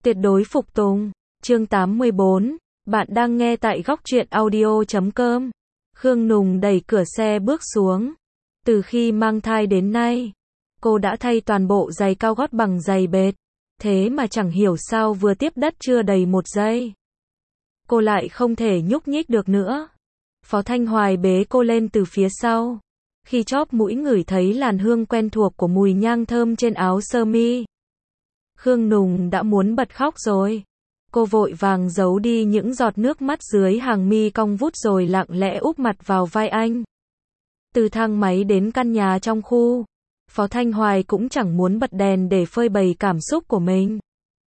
Tuyệt đối phục tùng. Chương 84. Bạn đang nghe tại góc truyện audio.com. Khương Nùng đẩy cửa xe bước xuống. Từ khi mang thai đến nay, cô đã thay toàn bộ giày cao gót bằng giày bệt. Thế mà chẳng hiểu sao vừa tiếp đất chưa đầy một giây, cô lại không thể nhúc nhích được nữa. Phó Thanh Hoài bế cô lên từ phía sau. Khi chóp mũi ngửi thấy làn hương quen thuộc của mùi nhang thơm trên áo sơ mi, Khương Nùng đã muốn bật khóc rồi. Cô vội vàng giấu đi những giọt nước mắt dưới hàng mi cong vút rồi lặng lẽ úp mặt vào vai anh. Từ thang máy đến căn nhà trong khu, Phó Thanh Hoài cũng chẳng muốn bật đèn để phơi bày cảm xúc của mình.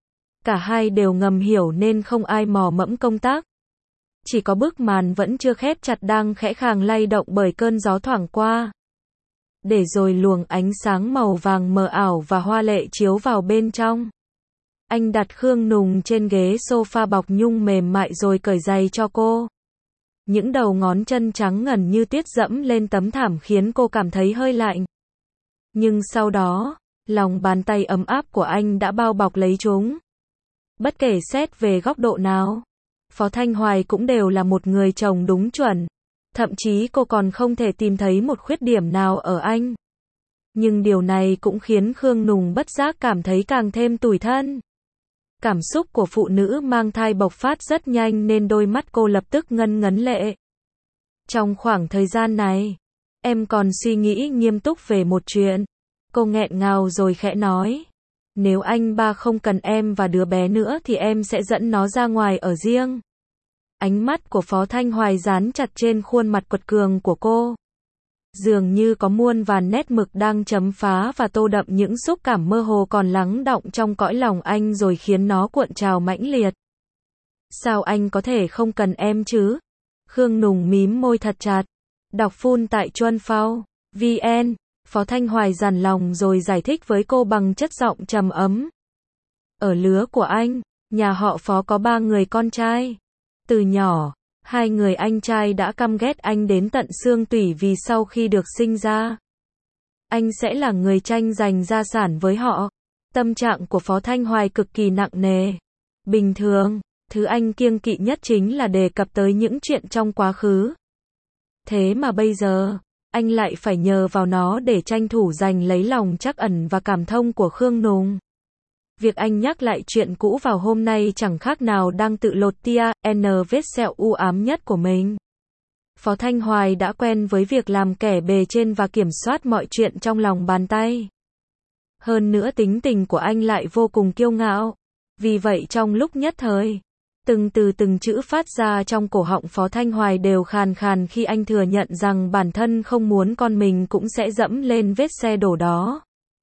Cả hai đều ngầm hiểu nên không ai mò mẫm công tác. Chỉ có bức màn vẫn chưa khép chặt đang khẽ khàng lay động bởi cơn gió thoảng qua. Để rồi luồng ánh sáng màu vàng mờ ảo và hoa lệ chiếu vào bên trong. Anh đặt Khương Nùng trên ghế sofa bọc nhung mềm mại rồi cởi giày cho cô. Những đầu ngón chân trắng ngần như tuyết dẫm lên tấm thảm khiến cô cảm thấy hơi lạnh. Nhưng sau đó, lòng bàn tay ấm áp của anh đã bao bọc lấy chúng. Bất kể xét về góc độ nào, Phó Thanh Hoài cũng đều là một người chồng đúng chuẩn. Thậm chí cô còn không thể tìm thấy một khuyết điểm nào ở anh. Nhưng điều này cũng khiến Khương Nùng bất giác cảm thấy càng thêm tủi thân. Cảm xúc của phụ nữ mang thai bộc phát rất nhanh nên đôi mắt cô lập tức ngân ngấn lệ. Trong khoảng thời gian này, em còn suy nghĩ nghiêm túc về một chuyện. Cô nghẹn ngào rồi khẽ nói. Nếu anh ba không cần em và đứa bé nữa thì em sẽ dẫn nó ra ngoài ở riêng. Ánh mắt của Phó Thanh Hoài dán chặt trên khuôn mặt quật cường của cô. Dường như có muôn vàn nét mực đang chấm phá và tô đậm những xúc cảm mơ hồ còn lắng đọng trong cõi lòng anh rồi khiến nó cuộn trào mãnh liệt. Sao anh có thể không cần em chứ? Khương Nùng mím môi thật chặt. Đọc full tại Chuân Phao VN. Phó Thanh Hoài dằn lòng rồi giải thích với cô bằng chất giọng trầm ấm. Ở lứa của anh, nhà họ Phó có 3 người con trai. Từ nhỏ, 2 người anh trai đã căm ghét anh đến tận xương tủy vì sau khi được sinh ra, anh sẽ là người tranh giành gia sản với họ. Tâm trạng của Phó Thanh Hoài cực kỳ nặng nề. Bình thường, thứ anh kiêng kỵ nhất chính là đề cập tới những chuyện trong quá khứ. Thế mà bây giờ, anh lại phải nhờ vào nó để tranh thủ giành lấy lòng trắc ẩn và cảm thông của Khương Nùng. Việc anh nhắc lại chuyện cũ vào hôm nay chẳng khác nào đang tự lột tia, vết sẹo u ám nhất của mình. Phó Thanh Hoài đã quen với việc làm kẻ bề trên và kiểm soát mọi chuyện trong lòng bàn tay. Hơn nữa tính tình của anh lại vô cùng kiêu ngạo. Vì vậy trong lúc nhất thời, từng chữ phát ra trong cổ họng Phó Thanh Hoài đều khàn khàn khi anh thừa nhận rằng bản thân không muốn con mình cũng sẽ dẫm lên vết xe đổ đó.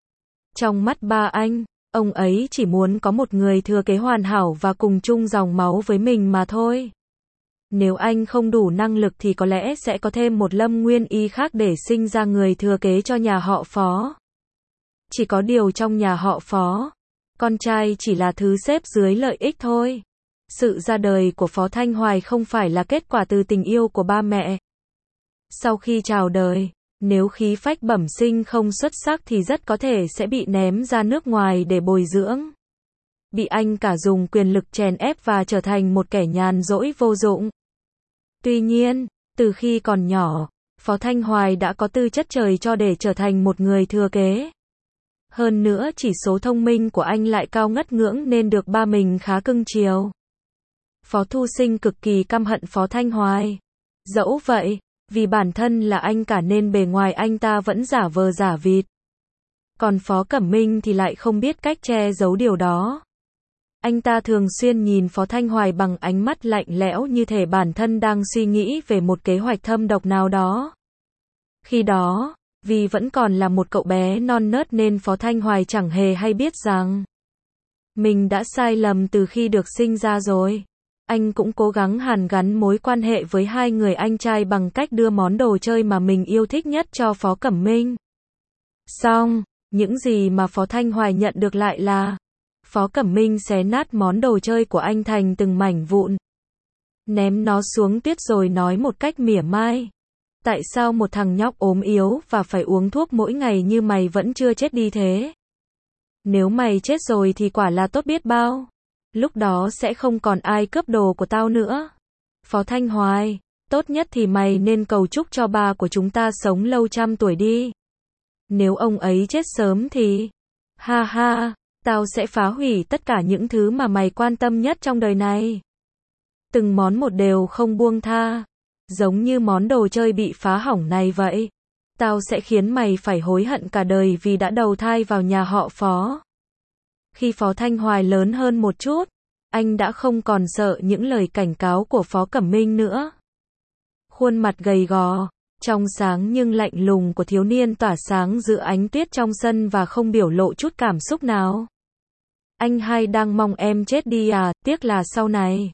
Trong mắt ba anh, ông ấy chỉ muốn có một người thừa kế hoàn hảo và cùng chung dòng máu với mình mà thôi. Nếu anh không đủ năng lực thì có lẽ sẽ có thêm một Lâm Nguyên Y khác để sinh ra người thừa kế cho nhà họ Phó. Chỉ có điều trong nhà họ Phó, con trai chỉ là thứ xếp dưới lợi ích thôi. Sự ra đời của Phó Thanh Hoài không phải là kết quả từ tình yêu của ba mẹ. Sau khi chào đời, nếu khí phách bẩm sinh không xuất sắc thì rất có thể sẽ bị ném ra nước ngoài để bồi dưỡng. Bị anh cả dùng quyền lực chèn ép và trở thành một kẻ nhàn rỗi vô dụng. Tuy nhiên, từ khi còn nhỏ, Phó Thanh Hoài đã có tư chất trời cho để trở thành một người thừa kế. Hơn nữa chỉ số thông minh của anh lại cao ngất ngưỡng nên được ba mình khá cưng chiều. Phó Thu Sinh cực kỳ căm hận Phó Thanh Hoài. Dẫu vậy, vì bản thân là anh cả nên bề ngoài anh ta vẫn giả vờ giả vịt. Còn Phó Cẩm Minh thì lại không biết cách che giấu điều đó. Anh ta thường xuyên nhìn Phó Thanh Hoài bằng ánh mắt lạnh lẽo như thể bản thân đang suy nghĩ về một kế hoạch thâm độc nào đó. Khi đó, vì vẫn còn là một cậu bé non nớt nên Phó Thanh Hoài chẳng hề hay biết rằng mình đã sai lầm từ khi được sinh ra rồi. Anh cũng cố gắng hàn gắn mối quan hệ với 2 người anh trai bằng cách đưa món đồ chơi mà mình yêu thích nhất cho Phó Cẩm Minh. Xong, những gì mà Phó Thanh Hoài nhận được lại là Phó Cẩm Minh xé nát món đồ chơi của anh thành từng mảnh vụn, ném nó xuống tuyết rồi nói một cách mỉa mai. Tại sao một thằng nhóc ốm yếu và phải uống thuốc mỗi ngày như mày vẫn chưa chết đi thế? Nếu mày chết rồi thì quả là tốt biết bao. Lúc đó sẽ không còn ai cướp đồ của tao nữa. Phó Thanh Hoài, tốt nhất thì mày nên cầu chúc cho ba của chúng ta sống lâu trăm tuổi đi. Nếu ông ấy chết sớm thì, ha ha, tao sẽ phá hủy tất cả những thứ mà mày quan tâm nhất trong đời này. Từng món một đều không buông tha. Giống như món đồ chơi bị phá hỏng này vậy. Tao sẽ khiến mày phải hối hận cả đời vì đã đầu thai vào nhà họ Phó. Khi Phó Thanh Hoài lớn hơn một chút, anh đã không còn sợ những lời cảnh cáo của Phó Cẩm Minh nữa. Khuôn mặt gầy gò, trong sáng nhưng lạnh lùng của thiếu niên tỏa sáng giữa ánh tuyết trong sân và không biểu lộ chút cảm xúc nào. Anh hay đang mong em chết đi à, tiếc là sau này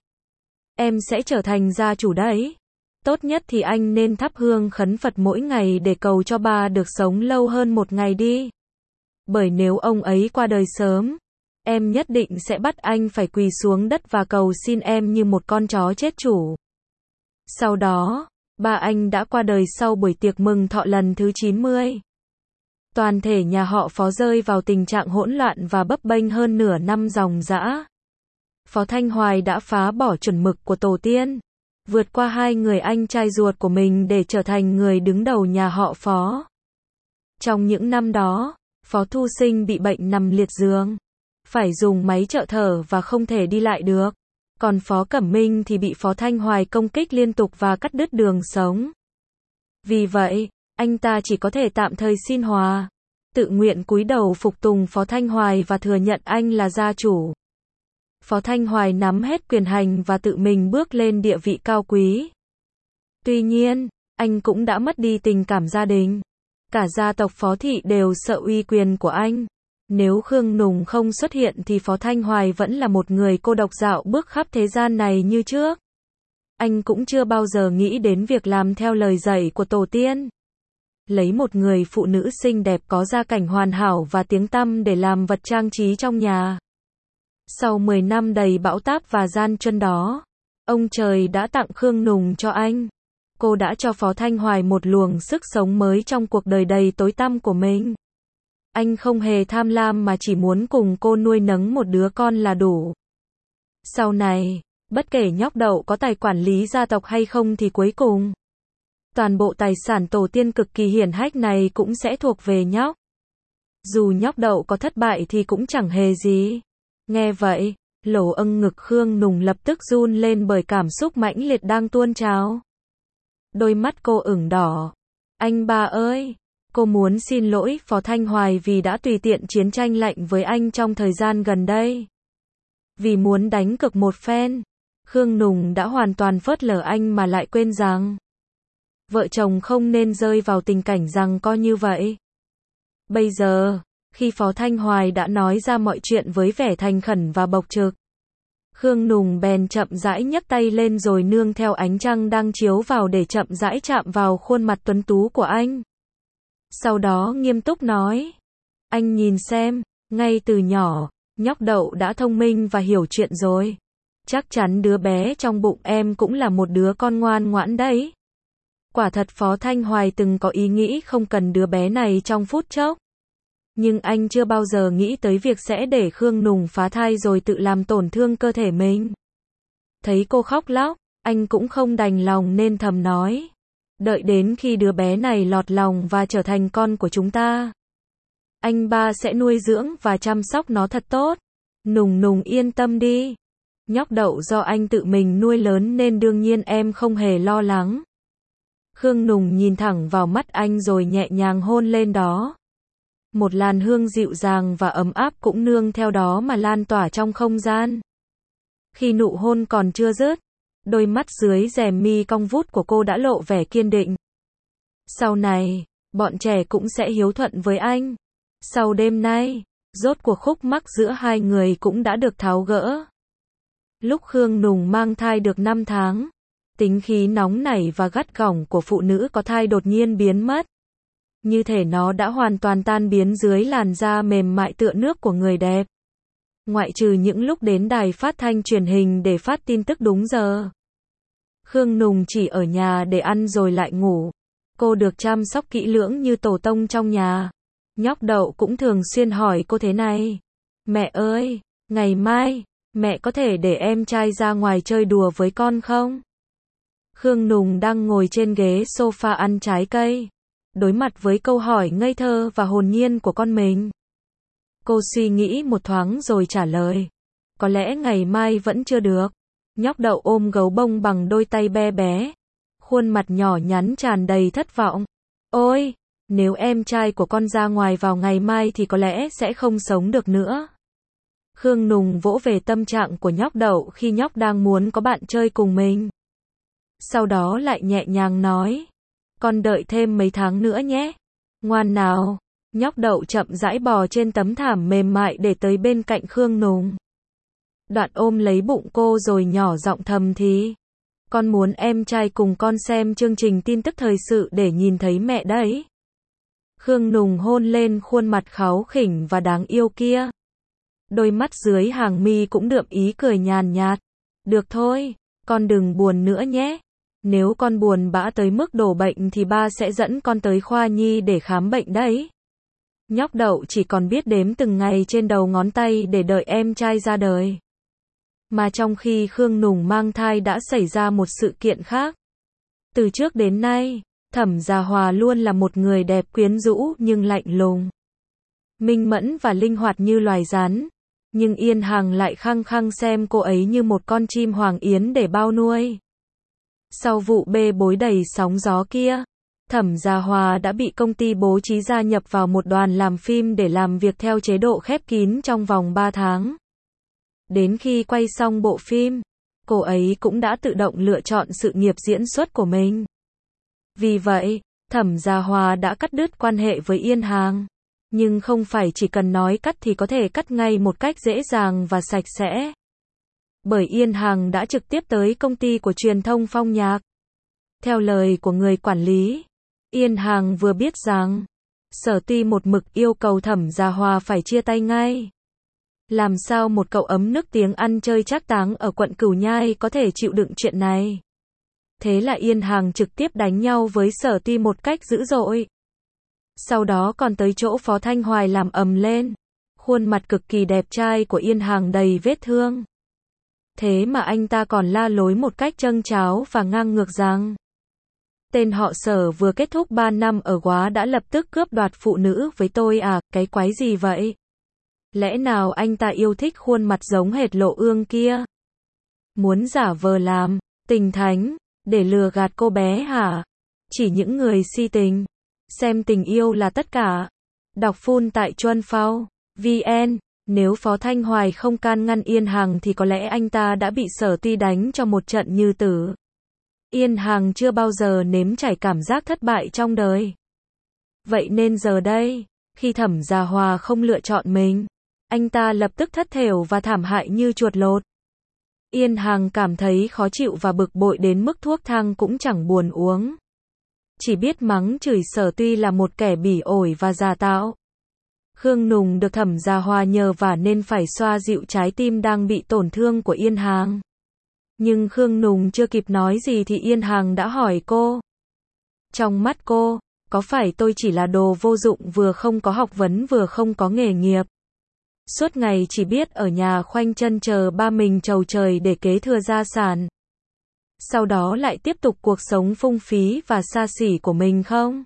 em sẽ trở thành gia chủ đấy. Tốt nhất thì anh nên thắp hương khấn Phật mỗi ngày để cầu cho ba được sống lâu hơn một ngày đi. Bởi nếu ông ấy qua đời sớm, em nhất định sẽ bắt anh phải quỳ xuống đất và cầu xin em như một con chó chết chủ. Sau đó, ba anh đã qua đời sau buổi tiệc mừng thọ lần thứ 90. Toàn thể nhà họ Phó rơi vào tình trạng hỗn loạn và bấp bênh hơn nửa năm ròng rã. Phó Thanh Hoài đã phá bỏ chuẩn mực của tổ tiên, vượt qua hai người anh trai ruột của mình để trở thành người đứng đầu nhà họ Phó. Trong những năm đó, Phó Thu Sinh bị bệnh nằm liệt giường, phải dùng máy trợ thở và không thể đi lại được. Còn Phó Cẩm Minh thì bị Phó Thanh Hoài công kích liên tục và cắt đứt đường sống. Vì vậy, anh ta chỉ có thể tạm thời xin hòa, tự nguyện cúi đầu phục tùng Phó Thanh Hoài và thừa nhận anh là gia chủ. Phó Thanh Hoài nắm hết quyền hành và tự mình bước lên địa vị cao quý. Tuy nhiên, anh cũng đã mất đi tình cảm gia đình. Cả gia tộc Phó Thị đều sợ uy quyền của anh. Nếu Khương Nùng không xuất hiện thì Phó Thanh Hoài vẫn là một người cô độc dạo bước khắp thế gian này như trước. Anh cũng chưa bao giờ nghĩ đến việc làm theo lời dạy của tổ tiên. Lấy một người phụ nữ xinh đẹp có gia cảnh hoàn hảo và tiếng tăm để làm vật trang trí trong nhà. Sau 10 năm đầy bão táp và gian truân đó, ông trời đã tặng Khương Nùng cho anh. Cô đã cho Phó Thanh Hoài một luồng sức sống mới trong cuộc đời đầy tối tăm của mình. Anh không hề tham lam mà chỉ muốn cùng cô nuôi nấng một đứa con là đủ. Sau này, bất kể nhóc Đậu có tài quản lý gia tộc hay không thì cuối cùng, toàn bộ tài sản tổ tiên cực kỳ hiển hách này cũng sẽ thuộc về nhóc. Dù nhóc Đậu có thất bại thì cũng chẳng hề gì. Nghe vậy, lỗ ngực Khương Nùng lập tức run lên bởi cảm xúc mãnh liệt đang tuôn trào. Đôi mắt cô ửng đỏ. Anh ba ơi, cô muốn xin lỗi Phó Thanh Hoài vì đã tùy tiện chiến tranh lạnh với anh trong thời gian gần đây. Vì muốn đánh cược một phen, Khương Nùng đã hoàn toàn phớt lờ anh mà lại quên rằng vợ chồng không nên rơi vào tình cảnh giằng co như vậy. Bây giờ, khi Phó Thanh Hoài đã nói ra mọi chuyện với vẻ thành khẩn và bộc trực, Khương Nùng bèn chậm rãi nhấc tay lên rồi nương theo ánh trăng đang chiếu vào để chậm rãi chạm vào khuôn mặt tuấn tú của anh. Sau đó nghiêm túc nói, anh nhìn xem, ngay từ nhỏ, nhóc Đậu đã thông minh và hiểu chuyện rồi. Chắc chắn đứa bé trong bụng em cũng là một đứa con ngoan ngoãn đấy. Quả thật Phó Thanh Hoài từng có ý nghĩ không cần đứa bé này trong phút chốc. Nhưng anh chưa bao giờ nghĩ tới việc sẽ để Khương Nùng phá thai rồi tự làm tổn thương cơ thể mình. Thấy cô khóc lóc, anh cũng không đành lòng nên thầm nói, đợi đến khi đứa bé này lọt lòng và trở thành con của chúng ta, anh ba sẽ nuôi dưỡng và chăm sóc nó thật tốt. Nùng yên tâm đi. Nhóc Đậu do anh tự mình nuôi lớn nên đương nhiên em không hề lo lắng. Khương Nùng nhìn thẳng vào mắt anh rồi nhẹ nhàng hôn lên đó. Một làn hương dịu dàng và ấm áp cũng nương theo đó mà lan tỏa trong không gian. Khi nụ hôn còn chưa dứt, đôi mắt dưới rèm mi cong vút của cô đã lộ vẻ kiên định. Sau này, bọn trẻ cũng sẽ hiếu thuận với anh. Sau đêm nay, rốt cuộc khúc mắc giữa hai người cũng đã được tháo gỡ. Lúc Khương Nùng mang thai được 5 tháng, tính khí nóng nảy và gắt gỏng của phụ nữ có thai đột nhiên biến mất. Như thể nó đã hoàn toàn tan biến dưới làn da mềm mại tựa nước của người đẹp. Ngoại trừ những lúc đến đài phát thanh truyền hình để phát tin tức đúng giờ, Khương Nùng chỉ ở nhà để ăn rồi lại ngủ. Cô được chăm sóc kỹ lưỡng như tổ tông trong nhà. Nhóc Đậu cũng thường xuyên hỏi cô thế này, mẹ ơi, ngày mai, Mẹ có thể để em trai ra ngoài chơi đùa với con không? Khương Nùng đang ngồi trên ghế sofa ăn trái cây, đối mặt với câu hỏi ngây thơ và hồn nhiên của con mình. Cô suy nghĩ một thoáng rồi trả lời. Có lẽ ngày mai vẫn chưa được. Nhóc Đậu ôm gấu bông bằng đôi tay bé bé. Khuôn mặt nhỏ nhắn tràn đầy thất vọng. Ôi, nếu em trai của con ra ngoài vào ngày mai thì có lẽ sẽ không sống được nữa. Khương Nùng vỗ về tâm trạng của nhóc Đậu khi nhóc đang muốn có bạn chơi cùng mình. Sau đó lại nhẹ nhàng nói. Con đợi thêm mấy tháng nữa nhé. Ngoan nào. Nhóc Đậu chậm rãi bò trên tấm thảm mềm mại để tới bên cạnh Khương Nùng. Đoạn ôm lấy bụng cô rồi nhỏ giọng thầm thì. Con muốn em trai cùng con xem chương trình tin tức thời sự để nhìn thấy mẹ đấy. Khương Nùng hôn lên khuôn mặt kháu khỉnh và đáng yêu kia. Đôi mắt dưới hàng mi cũng đượm ý cười nhàn nhạt. Được thôi, con đừng buồn nữa nhé. Nếu con buồn bã tới mức đổ bệnh thì ba sẽ dẫn con tới khoa nhi để khám bệnh đấy. Nhóc Đậu chỉ còn biết đếm từng ngày trên đầu ngón tay để đợi em trai ra đời. Mà trong khi Khương Nùng mang thai đã xảy ra một sự kiện khác. Từ trước đến nay, Thẩm Gia Hòa luôn là một người đẹp quyến rũ nhưng lạnh lùng. Minh mẫn và linh hoạt như loài rắn. Nhưng Yên Hằng lại khăng khăng xem cô ấy như một con chim hoàng yến để bao nuôi. Sau vụ bê bối đầy sóng gió kia, Thẩm Gia Hòa đã bị công ty bố trí gia nhập vào một đoàn làm phim để làm việc theo chế độ khép kín trong vòng 3 tháng. Đến khi quay xong bộ phim, cô ấy cũng đã tự động lựa chọn sự nghiệp diễn xuất của mình. Vì vậy, Thẩm Gia Hòa đã cắt đứt quan hệ với Yên Hằng. Nhưng không phải chỉ cần nói cắt thì có thể cắt ngay một cách dễ dàng và sạch sẽ. Bởi Yên Hằng đã trực tiếp tới công ty của truyền thông Phong Nhạc. Theo lời của người quản lý, Yên Hằng vừa biết rằng Sở Ty một mực yêu cầu Thẩm Gia Hòa phải chia tay ngay. Làm sao một cậu ấm nước tiếng ăn chơi trác táng ở quận Cửu Nhai có thể chịu đựng chuyện này? Thế là Yên Hằng trực tiếp đánh nhau với Sở Ty một cách dữ dội. Sau đó còn tới chỗ Phó Thanh Hoài làm ầm lên. Khuôn mặt cực kỳ đẹp trai của Yên Hằng đầy vết thương. Thế mà anh ta còn la lối một cách châng cháo và ngang ngược rằng tên họ Sở vừa kết thúc 3 năm ở Góa đã lập tức cướp đoạt phụ nữ với tôi à, cái quái gì vậy? Lẽ nào anh ta yêu thích khuôn mặt giống hệt Lộ Ương kia? Muốn giả vờ làm tình thánh để lừa gạt cô bé hả? Chỉ những người si tình xem tình yêu là tất cả. Đọc full tại Chuân Phao VN. Nếu Phó Thanh Hoài không can ngăn Yên Hằng thì có lẽ anh ta đã bị Sở Ty đánh cho một trận như tử. Yên Hằng chưa bao giờ nếm trải cảm giác thất bại trong đời. Vậy nên giờ đây, khi Thẩm Gia Hòa không lựa chọn mình, anh ta lập tức thất thểu và thảm hại như chuột lột. Yên Hằng cảm thấy khó chịu và bực bội đến mức thuốc thang cũng chẳng buồn uống. Chỉ biết mắng chửi Sở Ty là một kẻ bỉ ổi và giả tạo. Khương Nùng được Thẩm Gia Hòa nhờ vả nên phải xoa dịu trái tim đang bị tổn thương của Yên Hằng. Nhưng Khương Nùng chưa kịp nói gì thì Yên Hằng đã hỏi cô. Trong mắt cô, có phải tôi chỉ là đồ vô dụng vừa không có học vấn vừa không có nghề nghiệp? Suốt ngày chỉ biết ở nhà khoanh chân chờ ba mình trầu trời để kế thừa gia sản. Sau đó lại tiếp tục cuộc sống phung phí và xa xỉ của mình không?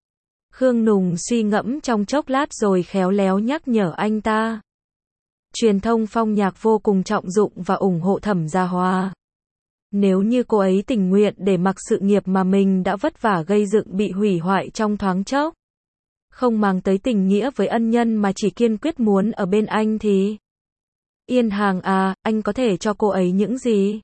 Khương Nùng suy ngẫm trong chốc lát rồi khéo léo nhắc nhở anh ta. Truyền thông Phong Nhạc vô cùng trọng dụng và ủng hộ Thẩm Gia Hòa. Nếu như cô ấy tình nguyện để mặc sự nghiệp mà mình đã vất vả gây dựng bị hủy hoại trong thoáng chốc, không mang tới tình nghĩa với ân nhân mà chỉ kiên quyết muốn ở bên anh thì... Yên Hằng à, anh có thể cho cô ấy những gì?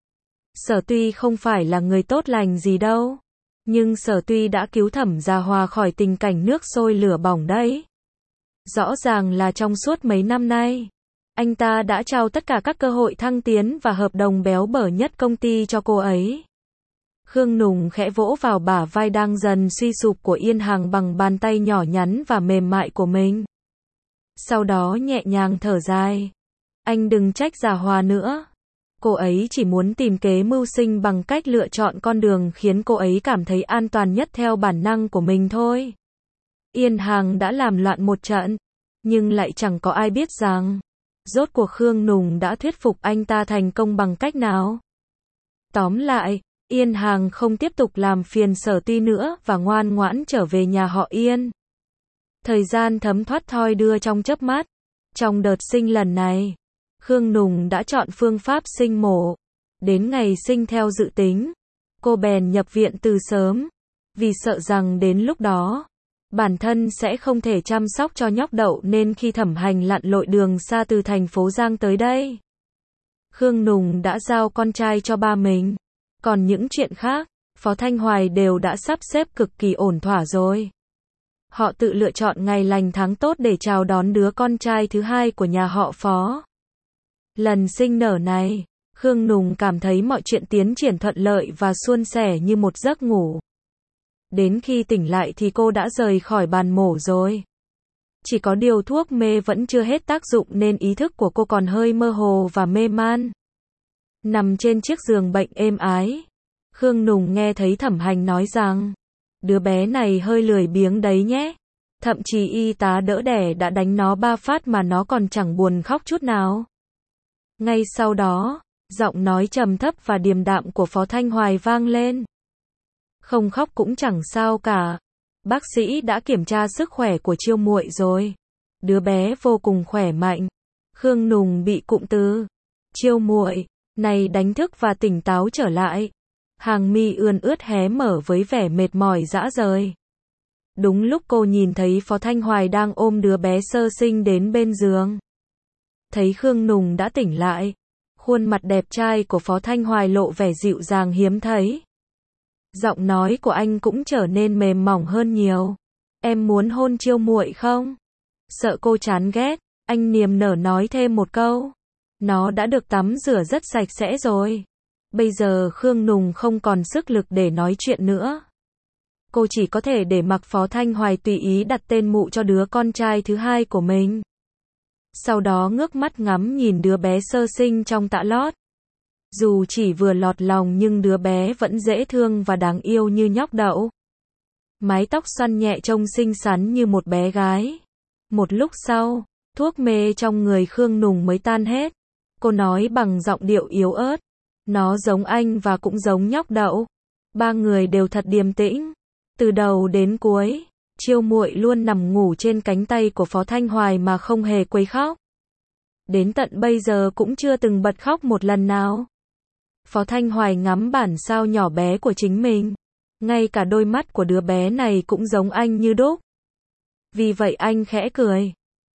Sở Ty không phải là người tốt lành gì đâu. Nhưng Sở Ty đã cứu Thẩm Gia Hòa khỏi tình cảnh nước sôi lửa bỏng đấy. Rõ ràng là trong suốt mấy năm nay, anh ta đã trao tất cả các cơ hội thăng tiến và hợp đồng béo bở nhất công ty cho cô ấy. Khương Nùng khẽ vỗ vào bả vai đang dần suy sụp của Yên Hằng bằng bàn tay nhỏ nhắn và mềm mại của mình. Sau đó nhẹ nhàng thở dài. Anh đừng trách Gia Hòa nữa. Cô ấy chỉ muốn tìm kế mưu sinh bằng cách lựa chọn con đường khiến cô ấy cảm thấy an toàn nhất theo bản năng của mình thôi. Yên Hằng đã làm loạn một trận, nhưng lại chẳng có ai biết rằng, Rốt cuộc Khương Nùng đã thuyết phục anh ta thành công bằng cách nào? Tóm lại, Yên Hàng không tiếp tục làm phiền Sở Tuy nữa và ngoan ngoãn trở về nhà họ Yên. Thời gian thấm thoát thoi đưa trong chớp mắt. Trong đợt sinh lần này, Khương Nùng đã chọn phương pháp sinh mổ. Đến ngày sinh theo dự tính, cô bèn nhập viện từ sớm, vì sợ rằng đến lúc đó, bản thân sẽ không thể chăm sóc cho nhóc Đậu nên khi Thẩm Hành lặn lội đường xa từ thành phố Giang tới đây, Khương Nùng đã giao con trai cho ba mình. Còn những chuyện khác, Phó Thanh Hoài đều đã sắp xếp cực kỳ ổn thỏa rồi. Họ tự lựa chọn ngày lành tháng tốt để chào đón đứa con trai thứ hai của nhà họ Phó. Lần sinh nở này, Khương Nùng cảm thấy mọi chuyện tiến triển thuận lợi và suôn sẻ như một giấc ngủ. Đến khi tỉnh lại thì cô đã rời khỏi bàn mổ rồi. Chỉ có điều thuốc mê vẫn chưa hết tác dụng nên ý thức của cô còn hơi mơ hồ và mê man. Nằm trên chiếc giường bệnh êm ái, Khương Nùng nghe thấy Thẩm Hành nói rằng, đứa bé này hơi lười biếng đấy nhé. Thậm chí y tá đỡ đẻ đã đánh nó 3 phát mà nó còn chẳng buồn khóc chút nào. Ngay sau đó, giọng nói trầm thấp và điềm đạm của Phó Thanh Hoài vang lên. Không khóc cũng chẳng sao cả. Bác sĩ đã kiểm tra sức khỏe của Chiêu muội rồi. Đứa bé vô cùng khỏe mạnh. Khương Nùng bị cụm từ Chiêu muội này đánh thức và tỉnh táo trở lại. Hàng mi ươn ướt hé mở với vẻ mệt mỏi rã rời. Đúng lúc cô nhìn thấy Phó Thanh Hoài đang ôm đứa bé sơ sinh đến bên giường. Thấy Khương Nùng đã tỉnh lại, khuôn mặt đẹp trai của Phó Thanh Hoài lộ vẻ dịu dàng hiếm thấy. Giọng nói của anh cũng trở nên mềm mỏng hơn nhiều. Em muốn hôn Chiêu muội không? Sợ cô chán ghét, anh niềm nở nói thêm một câu. Nó đã được tắm rửa rất sạch sẽ rồi. Bây giờ Khương Nùng không còn sức lực để nói chuyện nữa. Cô chỉ có thể để mặc Phó Thanh Hoài tùy ý đặt tên mụ cho đứa con trai thứ hai của mình. Sau đó ngước mắt ngắm nhìn đứa bé sơ sinh trong tã lót. Dù chỉ vừa lọt lòng nhưng đứa bé vẫn dễ thương và đáng yêu như nhóc Đậu. Mái tóc xoăn nhẹ trông xinh xắn như một bé gái. Một lúc sau, thuốc mê trong người Khương Nùng mới tan hết. Cô nói bằng giọng điệu yếu ớt. Nó giống anh và cũng giống nhóc Đậu. Ba người đều thật điềm tĩnh. Từ đầu đến cuối, Chiêu muội luôn nằm ngủ trên cánh tay của Phó Thanh Hoài mà không hề quấy khóc. Đến tận bây giờ cũng chưa từng bật khóc một lần nào. Phó Thanh Hoài ngắm bản sao nhỏ bé của chính mình. Ngay cả đôi mắt của đứa bé này cũng giống anh như đúc. Vì vậy anh khẽ cười.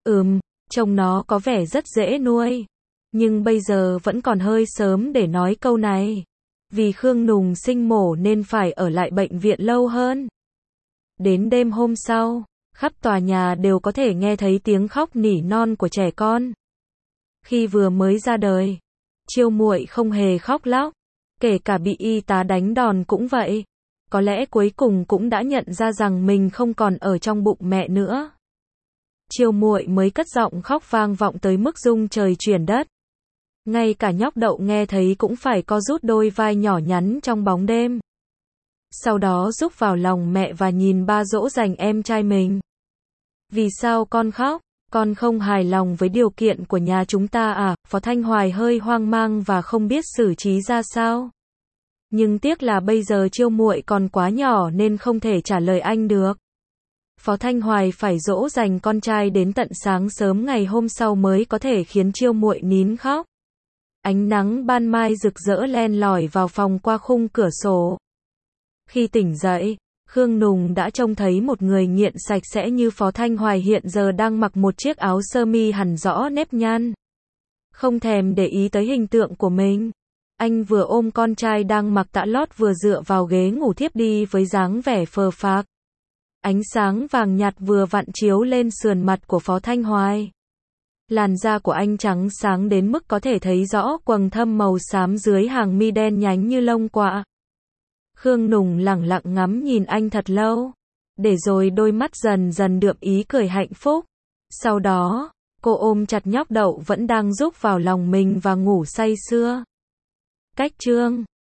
Trông nó có vẻ rất dễ nuôi. Nhưng bây giờ vẫn còn hơi sớm để nói câu này. Vì Khương Nùng sinh mổ nên phải ở lại bệnh viện lâu hơn. Đến đêm hôm sau, khắp tòa nhà đều có thể nghe thấy tiếng khóc nỉ non của trẻ con. Khi vừa mới ra đời, Chiêu muội không hề khóc lóc, kể cả bị y tá đánh đòn cũng vậy. Có lẽ cuối cùng cũng đã nhận ra rằng mình không còn ở trong bụng mẹ nữa. Chiêu muội mới cất giọng khóc vang vọng tới mức rung trời chuyển đất. Ngay cả nhóc Đậu nghe thấy cũng phải co rút đôi vai nhỏ nhắn trong bóng đêm. Sau đó rúc vào lòng mẹ và nhìn ba dỗ dành em trai mình. Vì sao con khóc? Con không hài lòng với điều kiện của nhà chúng ta à? Phó Thanh Hoài hơi hoang mang và không biết xử trí ra sao. Nhưng tiếc là bây giờ Chiêu muội còn quá nhỏ nên không thể trả lời anh được. Phó Thanh Hoài phải dỗ dành con trai đến tận sáng sớm ngày hôm sau mới có thể khiến Chiêu muội nín khóc. Ánh nắng ban mai rực rỡ len lỏi vào phòng qua khung cửa sổ. Khi tỉnh dậy, Khương Nùng đã trông thấy một người nghiện sạch sẽ như Phó Thanh Hoài hiện giờ đang mặc một chiếc áo sơ mi hằn rõ nếp nhăn. Không thèm để ý tới hình tượng của mình. Anh vừa ôm con trai đang mặc tã lót vừa dựa vào ghế ngủ thiếp đi với dáng vẻ phờ phạc. Ánh sáng vàng nhạt vừa vặn chiếu lên sườn mặt của Phó Thanh Hoài. Làn da của anh trắng sáng đến mức có thể thấy rõ quầng thâm màu xám dưới hàng mi đen nhánh như lông quạ. Khương Nùng lẳng lặng ngắm nhìn anh thật lâu, để rồi đôi mắt dần dần đượm ý cười hạnh phúc. Sau đó, cô ôm chặt nhóc Đậu vẫn đang rúc vào lòng mình và ngủ say sưa. Cách chương